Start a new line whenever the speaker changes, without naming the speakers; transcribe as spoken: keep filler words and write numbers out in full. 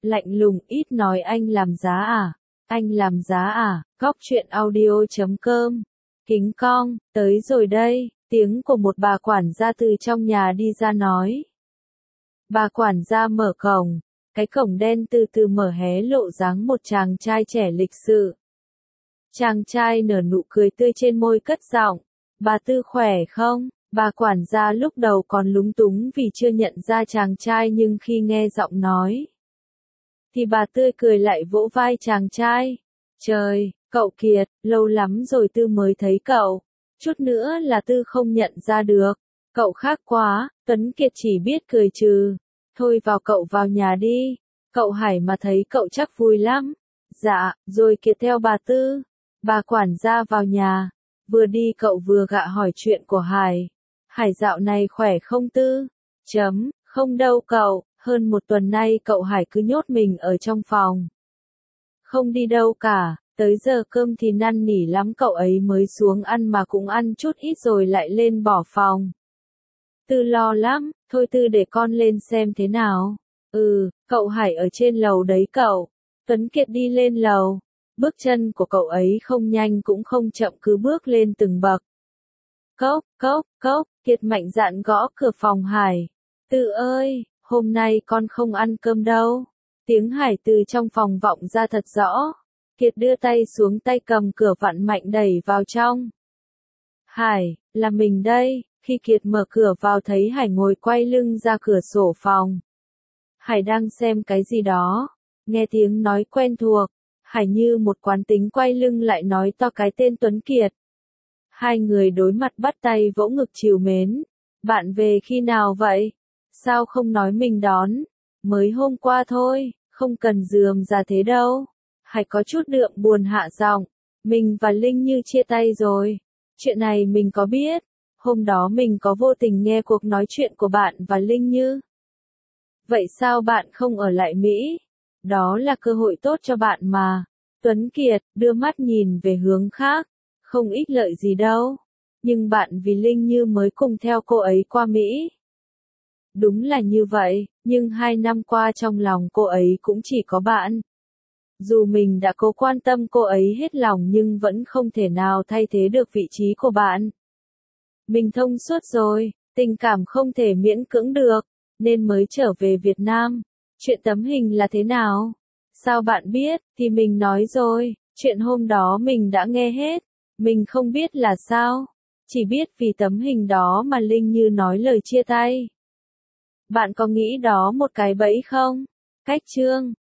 Lạnh lùng ít nói anh làm giá à? Anh làm giá à? Góc truyện audio chấm com. Kính cong, tới rồi đây, tiếng của một bà quản gia từ trong nhà đi ra nói. Bà quản gia mở cổng, cái cổng đen từ từ mở hé lộ dáng một chàng trai trẻ lịch sự. Chàng trai nở nụ cười tươi trên môi cất giọng, bà Tư khỏe không? Bà quản gia lúc đầu còn lúng túng vì chưa nhận ra chàng trai nhưng khi nghe giọng nói, thì bà tươi cười lại vỗ vai chàng trai. Trời, cậu Kiệt, lâu lắm rồi Tư mới thấy cậu. Chút nữa là Tư không nhận ra được. Cậu khác quá, Tuấn Kiệt chỉ biết cười trừ. Thôi vào cậu vào nhà đi. Cậu Hải mà thấy cậu chắc vui lắm. Dạ, rồi Kiệt theo bà Tư. Bà quản gia vào nhà. Vừa đi cậu vừa gạ hỏi chuyện của Hải. Hải dạo này khỏe không Tư? Chấm, không đâu cậu. Hơn một tuần nay cậu Hải cứ nhốt mình ở trong phòng. Không đi đâu cả, tới giờ cơm thì năn nỉ lắm cậu ấy mới xuống ăn mà cũng ăn chút ít rồi lại lên bỏ phòng. Tư lo lắm, thôi Tư để con lên xem thế nào. Ừ, cậu Hải ở trên lầu đấy cậu. Tuấn Kiệt đi lên lầu. Bước chân của cậu ấy không nhanh cũng không chậm cứ bước lên từng bậc. Cốc, cốc, cốc, Kiệt mạnh dạn gõ cửa phòng Hải. Tư ơi, hôm nay con không ăn cơm đâu. Tiếng Hải từ trong phòng vọng ra thật rõ. Kiệt đưa tay xuống tay cầm cửa vặn mạnh đẩy vào trong. Hải, là mình đây. Khi Kiệt mở cửa vào thấy Hải ngồi quay lưng ra cửa sổ phòng. Hải đang xem cái gì đó. Nghe tiếng nói quen thuộc. Hải như một quán tính quay lưng lại nói to cái tên Tuấn Kiệt. Hai người đối mặt bắt tay vỗ ngực trìu mến. Bạn về khi nào vậy? Sao không nói mình đón? Mới hôm qua thôi, không cần rườm rà thế đâu. Hải có chút đượm buồn hạ giọng. Mình và Linh Như chia tay rồi. Chuyện này mình có biết. Hôm đó mình có vô tình nghe cuộc nói chuyện của bạn và Linh Như. Vậy sao bạn không ở lại Mỹ? Đó là cơ hội tốt cho bạn mà. Tuấn Kiệt đưa mắt nhìn về hướng khác. Không ích lợi gì đâu. Nhưng bạn vì Linh Như mới cùng theo cô ấy qua Mỹ. Đúng là như vậy, nhưng hai năm qua trong lòng cô ấy cũng chỉ có bạn. Dù mình đã cố quan tâm cô ấy hết lòng nhưng vẫn không thể nào thay thế được vị trí của bạn. Mình thông suốt rồi, tình cảm không thể miễn cưỡng được, nên mới trở về Việt Nam. Chuyện tấm hình là thế nào? Sao bạn biết? Thì mình nói rồi, chuyện hôm đó mình đã nghe hết. Mình không biết là sao. Chỉ biết vì tấm hình đó mà Linh Như nói lời chia tay. Bạn có nghĩ đó một cái bẫy không? Cách chương